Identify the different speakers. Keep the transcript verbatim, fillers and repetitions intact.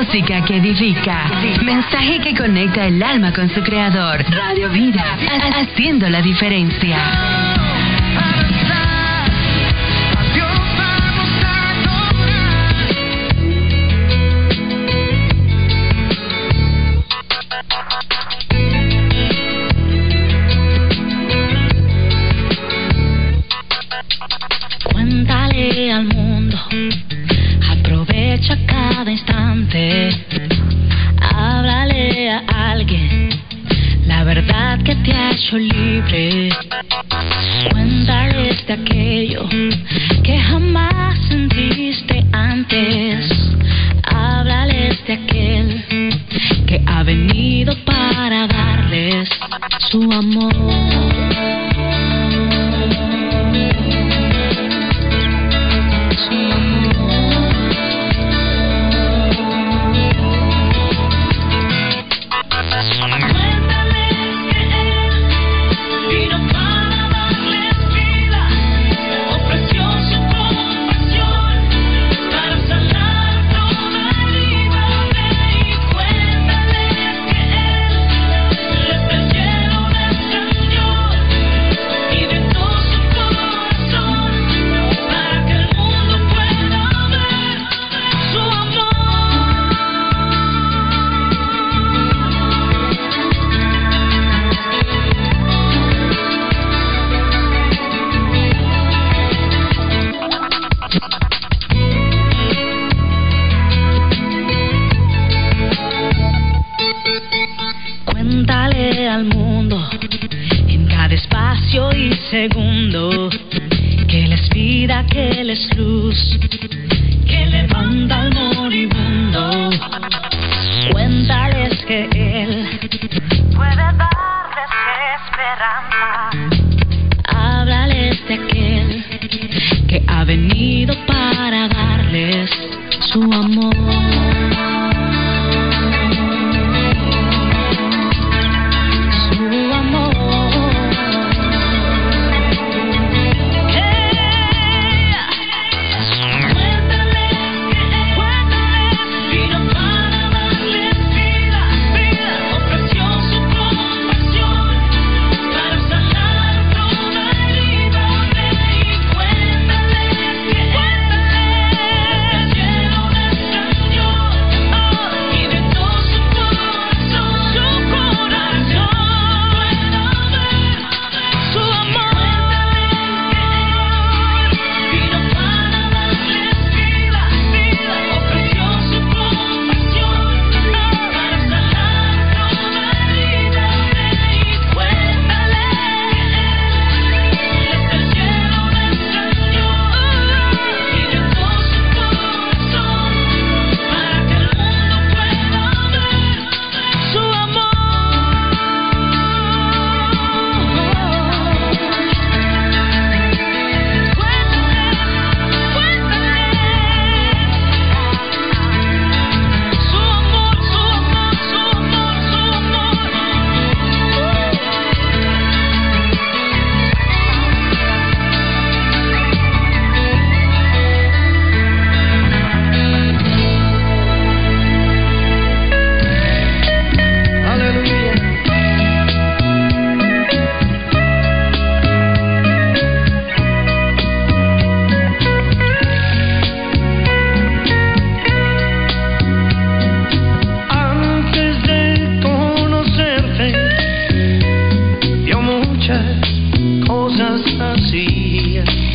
Speaker 1: Música que edifica. Mensaje que conecta el alma con su creador. Radio Vida, haciendo la diferencia.
Speaker 2: Cuéntale al mundo, aprovecha cada instante, háblale a alguien la verdad que te ha hecho libre. Cuéntales de aquello que jamás sentiste antes, háblales de aquel que ha venido para darles su amor. Cuéntale al mundo en cada espacio y segundo que Él es vida, que Él es luz, que levanta al moribundo. Cuéntales que Él puede darles esperanza. Háblales de aquel que ha venido para darles su amor.
Speaker 3: Cosas hacía